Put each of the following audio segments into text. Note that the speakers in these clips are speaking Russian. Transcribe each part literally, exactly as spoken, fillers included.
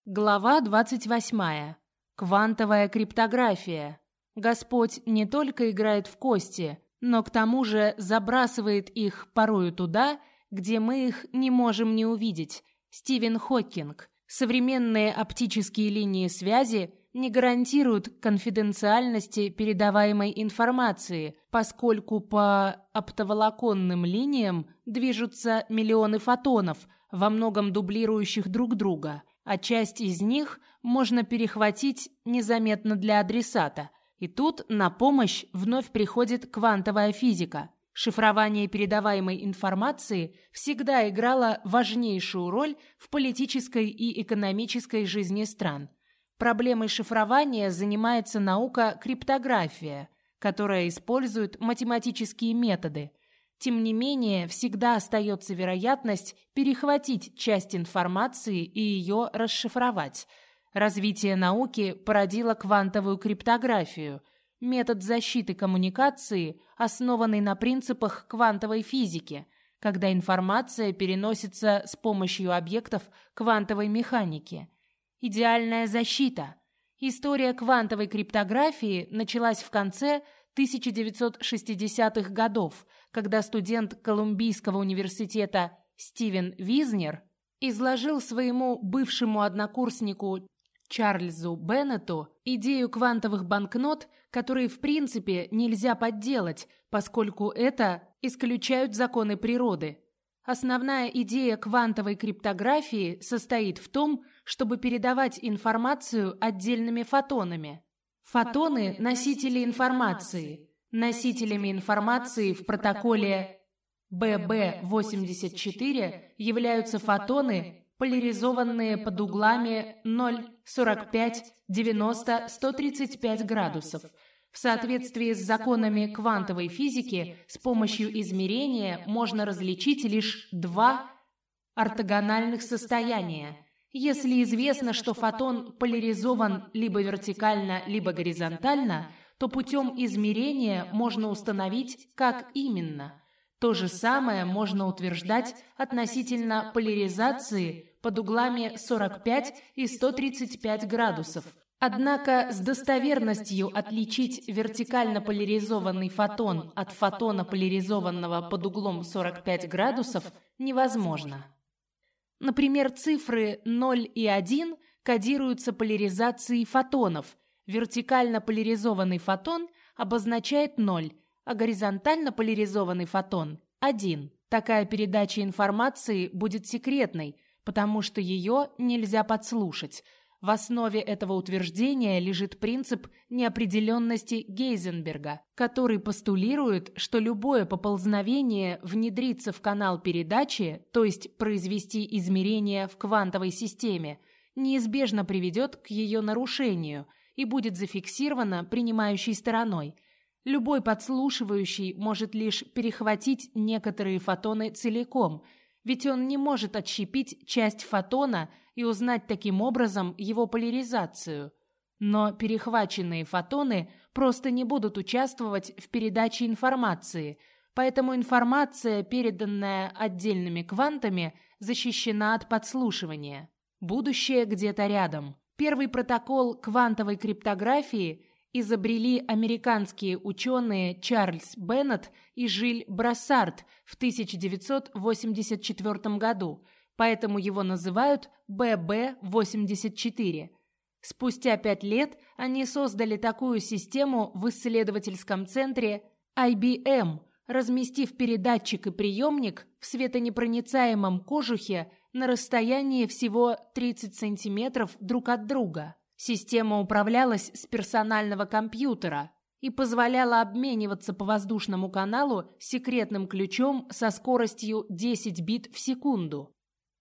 Глава двадцать восьмая. Квантовая криптография. Господь не только играет в кости, но к тому же забрасывает их порою туда, где мы их не можем не увидеть. Стивен Хокинг. Современные оптические линии связи не гарантируют конфиденциальности передаваемой информации, поскольку по оптоволоконным линиям движутся миллионы фотонов, во многом дублирующих друг друга, а часть из них можно перехватить незаметно для адресата. И тут на помощь вновь приходит квантовая физика. Шифрование передаваемой информации всегда играло важнейшую роль в политической и экономической жизни стран. Проблемой шифрования занимается наука криптография, которая использует математические методы. Тем не менее, всегда остается вероятность перехватить часть информации и ее расшифровать. Развитие науки породило квантовую криптографию, метод защиты коммуникации, основанный на принципах квантовой физики, когда информация переносится с помощью объектов квантовой механики. Идеальная защита. История квантовой криптографии началась в конце тысяча девятьсот шестидесятых годов, когда студент Колумбийского университета Стивен Визнер изложил своему бывшему однокурснику Чарльзу Беннету идею квантовых банкнот, которые в принципе нельзя подделать, поскольку это исключают законы природы. Основная идея квантовой криптографии состоит в том, чтобы передавать информацию отдельными фотонами. Фотоны – носители информации. Носителями информации в протоколе бэ бэ восемьдесят четыре являются фотоны, поляризованные под углами ноль, сорок пять, девяносто, сто тридцать пять градусов. В соответствии с законами квантовой физики, с помощью измерения можно различить лишь два ортогональных состояния. Если известно, что фотон поляризован либо вертикально, либо горизонтально, то путем измерения можно установить, как именно. То же самое можно утверждать относительно поляризации под углами сорок пять и сто тридцать пять градусов. Однако с достоверностью отличить вертикально поляризованный фотон от фотона, поляризованного под углом сорок пять градусов, невозможно. Например, цифры ноль и один кодируются поляризацией фотонов. Вертикально поляризованный фотон обозначает ноль, а горизонтально поляризованный фотон – один. Такая передача информации будет секретной, потому что ее нельзя подслушать. В основе этого утверждения лежит принцип неопределенности Гейзенберга, который постулирует, что любое поползновение внедриться в канал передачи, то есть произвести измерения в квантовой системе, неизбежно приведет к ее нарушению и будет зафиксировано принимающей стороной. Любой подслушивающий может лишь перехватить некоторые фотоны целиком, ведь он не может отщепить часть фотона и узнать таким образом его поляризацию. Но перехваченные фотоны просто не будут участвовать в передаче информации, поэтому информация, переданная отдельными квантами, защищена от подслушивания. Будущее где-то рядом. Первый протокол квантовой криптографии изобрели американские ученые Чарльз Беннет и Жиль Брассард в тысяча девятьсот восемьдесят четвёртом году, поэтому его называют бэ бэ восемьдесят четыре. Спустя пять лет они создали такую систему в исследовательском центре ай би эм, разместив передатчик и приемник в светонепроницаемом кожухе на расстоянии всего тридцать сантиметров друг от друга. Система управлялась с персонального компьютера и позволяла обмениваться по воздушному каналу секретным ключом со скоростью десять бит в секунду.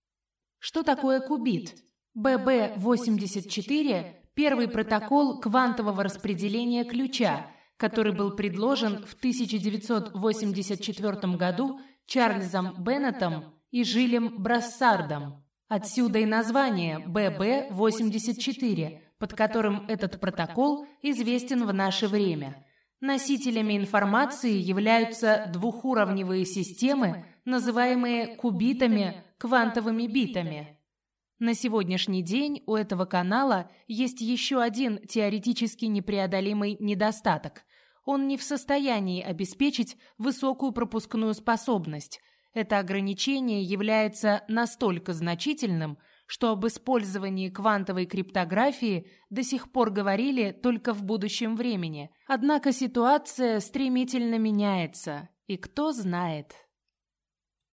Что такое кубит? бэ бэ восемьдесят четыре – первый протокол квантового распределения ключа, который был предложен в тысяча девятьсот восемьдесят четвёртом году Чарльзом Беннетом и Жилем Брассардом. Отсюда и название бэ бэ восемьдесят четыре, под которым этот протокол известен в наше время. Носителями информации являются двухуровневые системы, называемые кубитами, квантовыми битами. На сегодняшний день у этого канала есть еще один теоретически непреодолимый недостаток. Он не в состоянии обеспечить высокую пропускную способность. Это ограничение является настолько значительным, что об использовании квантовой криптографии до сих пор говорили только в будущем времени. Однако ситуация стремительно меняется, и кто знает...